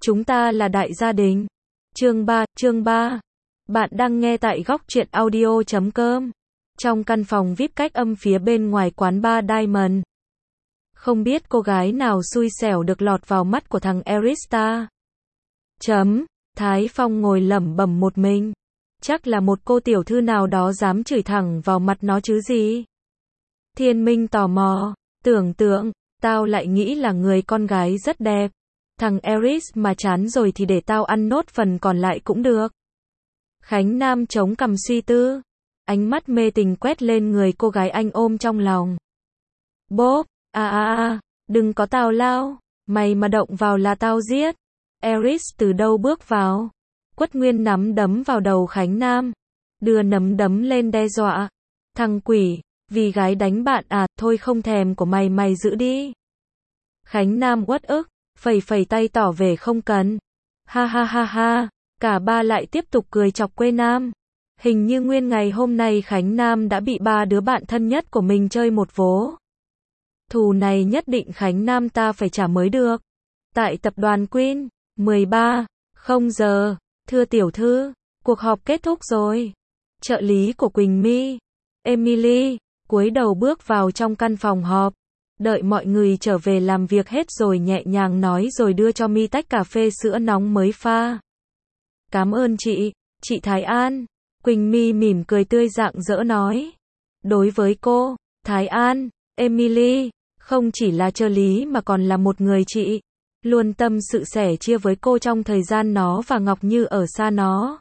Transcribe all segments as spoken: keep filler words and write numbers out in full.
Chúng ta là đại gia đình. Chương ba, chương ba. Bạn đang nghe tại góc truyện audio chấm com. Trong căn phòng vi ai pi cách âm phía bên ngoài quán bar Diamond. Không biết cô gái nào xui xẻo được lọt vào mắt của thằng Arista. Chấm. Thái Phong ngồi lẩm bẩm một mình. Chắc là một cô tiểu thư nào đó dám chửi thẳng vào mặt nó chứ gì. Thiên Minh tò mò. Tưởng tượng, tao lại nghĩ là người con gái rất đẹp. Thằng Eris mà chán rồi thì để tao ăn nốt phần còn lại cũng được. Khánh Nam chống cằm suy tư. Ánh mắt mê tình quét lên người cô gái anh ôm trong lòng. Bốp, à à à, đừng có tào lao, mày mà động vào là tao giết. Eris từ đâu bước vào. Quất Nguyên nắm đấm vào đầu Khánh Nam. Đưa nắm đấm lên đe dọa. Thằng quỷ, vì gái đánh bạn à, thôi không thèm của mày mày giữ đi. Khánh Nam uất ức, phẩy phẩy tay tỏ vẻ không cần. Ha ha ha ha, cả ba lại tiếp tục cười chọc quê Nam. Hình như nguyên ngày hôm nay Khánh Nam đã bị ba đứa bạn thân nhất của mình chơi một vố. Thù này nhất định Khánh Nam ta phải trả mới được. Tại tập đoàn Queen, mười ba không giờ, thưa tiểu thư, cuộc họp kết thúc rồi. Trợ lý của Quỳnh My, Emily, cúi đầu bước vào trong căn phòng họp. Đợi mọi người trở về làm việc hết rồi nhẹ nhàng nói rồi đưa cho My tách cà phê sữa nóng mới pha. Cảm ơn chị, chị Thái An. Quỳnh My mỉm cười tươi rạng rỡ nói. Đối với cô, Thái An, Emily, không chỉ là trợ lý mà còn là một người chị. Luôn tâm sự sẻ chia với cô trong thời gian nó và Ngọc Như ở xa nó.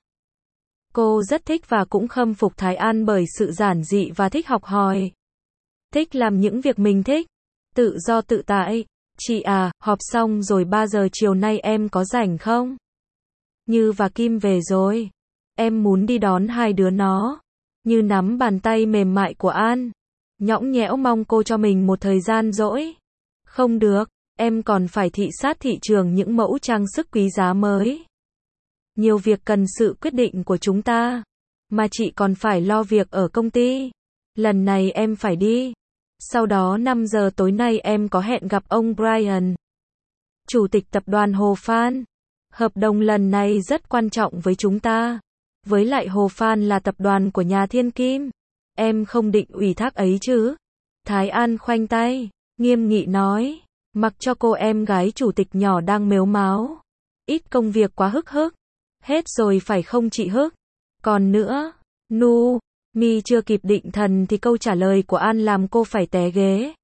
Cô rất thích và cũng khâm phục Thái An bởi sự giản dị và thích học hỏi. Thích làm những việc mình thích. Tự do tự tại. Chị à, họp xong rồi ba giờ chiều nay em có rảnh không? Như và Kim về rồi. Em muốn đi đón hai đứa nó. Như nắm bàn tay mềm mại của An. Nhõng nhẽo mong cô cho mình một thời gian rỗi. Không được, em còn phải thị sát thị trường những mẫu trang sức quý giá mới. Nhiều việc cần sự quyết định của chúng ta. Mà chị còn phải lo việc ở công ty. Lần này em phải đi. Sau đó năm giờ tối nay em có hẹn gặp ông Brian, chủ tịch tập đoàn Hồ Phan. Hợp đồng lần này rất quan trọng với chúng ta. Với lại Hồ Phan là tập đoàn của nhà Thiên Kim. Em không định ủy thác ấy chứ? Thái An khoanh tay, nghiêm nghị nói. Mặc cho cô em gái chủ tịch nhỏ đang mếu máo. Ít công việc quá hức hức. Hết rồi phải không chị Hức? Còn nữa, nu. My chưa kịp định thần thì câu trả lời của An làm cô phải té ghế.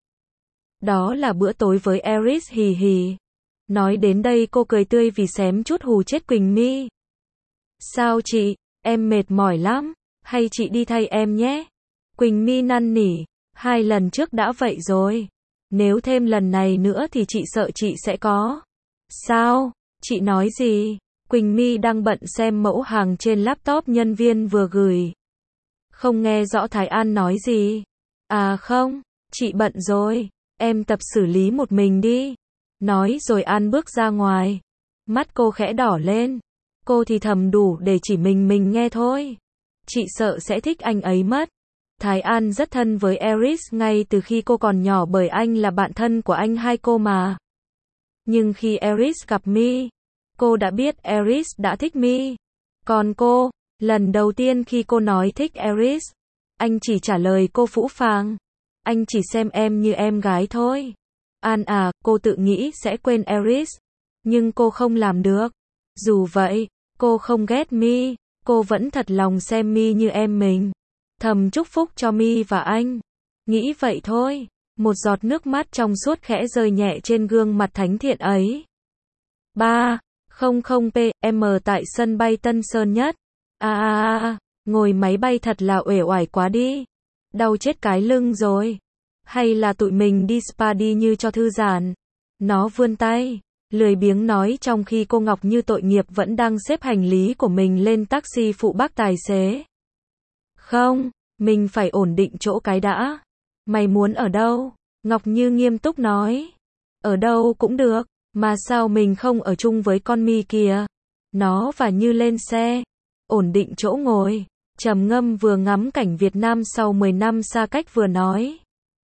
Đó là bữa tối với Eris hì hì. Nói đến đây cô cười tươi vì xém chút hù chết Quỳnh My. Sao chị, em mệt mỏi lắm, hay chị đi thay em nhé? Quỳnh My năn nỉ, hai lần trước đã vậy rồi. Nếu thêm lần này nữa thì chị sợ chị sẽ có. Sao? Chị nói gì? Quỳnh My đang bận xem mẫu hàng trên laptop nhân viên vừa gửi. Không nghe rõ Thái An nói gì. À không, chị bận rồi, em tập xử lý một mình đi. Nói rồi An bước ra ngoài. Mắt cô khẽ đỏ lên. Cô thì thầm đủ để chỉ mình mình nghe thôi. Chị sợ sẽ thích anh ấy mất. Thái An rất thân với Eris ngay từ khi cô còn nhỏ bởi anh là bạn thân của anh hai cô mà. Nhưng khi Eris gặp My, cô đã biết Eris đã thích My. Còn cô, lần đầu tiên khi cô nói thích Eris, anh chỉ trả lời cô phũ phàng. Anh chỉ xem em như em gái thôi. An à, cô tự nghĩ sẽ quên Eris. Nhưng cô không làm được. Dù vậy, cô không ghét My. Cô vẫn thật lòng xem My như em mình. Thầm chúc phúc cho My và anh. Nghĩ vậy thôi. Một giọt nước mắt trong suốt khẽ rơi nhẹ trên gương mặt thánh thiện ấy. ba không không pê em tại sân bay Tân Sơn Nhất. À à à, ngồi máy bay thật là uể oải quá đi. Đau chết cái lưng rồi. Hay là tụi mình đi spa đi như cho thư giãn. Nó vươn tay, lười biếng nói trong khi cô Ngọc Như tội nghiệp vẫn đang xếp hành lý của mình lên taxi phụ bác tài xế. Không, mình phải ổn định chỗ cái đã. Mày muốn ở đâu? Ngọc Như nghiêm túc nói. Ở đâu cũng được, mà sao mình không ở chung với con My kìa? Nó và Như lên xe. Ổn định chỗ ngồi, trầm ngâm vừa ngắm cảnh Việt Nam sau mười năm xa cách vừa nói.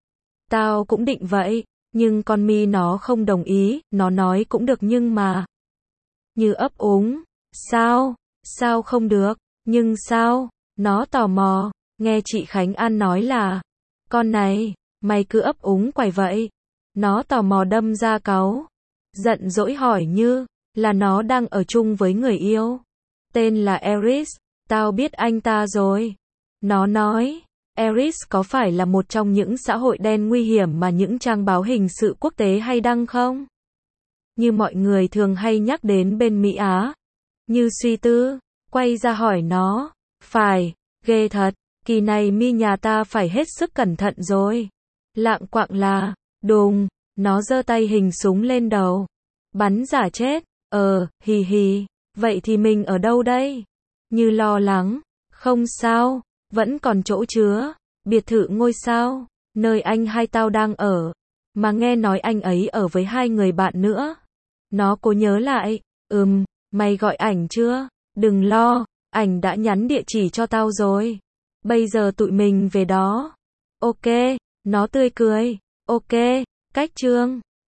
Tao cũng định vậy, nhưng con My nó không đồng ý, nó nói cũng được nhưng mà. Như ấp úng. Sao? Sao không được? Nhưng sao? Nó tò mò. Nghe chị Khánh An nói là, con này, mày cứ ấp úng quài vậy. Nó tò mò đâm ra cáu. Giận dỗi hỏi Như, là nó đang ở chung với người yêu. Tên là Eris, tao biết anh ta rồi. Nó nói, Eris có phải là một trong những xã hội đen nguy hiểm mà những trang báo hình sự quốc tế hay đăng không? Như mọi người thường hay nhắc đến bên Mỹ Á. Như suy tư, quay ra hỏi nó, phải, ghê thật, kỳ này mi nhà ta phải hết sức cẩn thận rồi. Lạng quạng là, đùng, nó giơ tay hình súng lên đầu. Bắn giả chết, ờ, hì hì, vậy thì mình ở đâu đây? Như lo lắng, không sao, vẫn còn chỗ chứa, biệt thự ngôi sao, nơi anh hai tao đang ở. Mà nghe nói anh ấy ở với hai người bạn nữa. Nó cố nhớ lại, ừm, mày gọi ảnh chưa? Đừng lo, ảnh đã nhắn địa chỉ cho tao rồi. Bây giờ tụi mình về đó. Ok, nó tươi cười, ok, cách chương.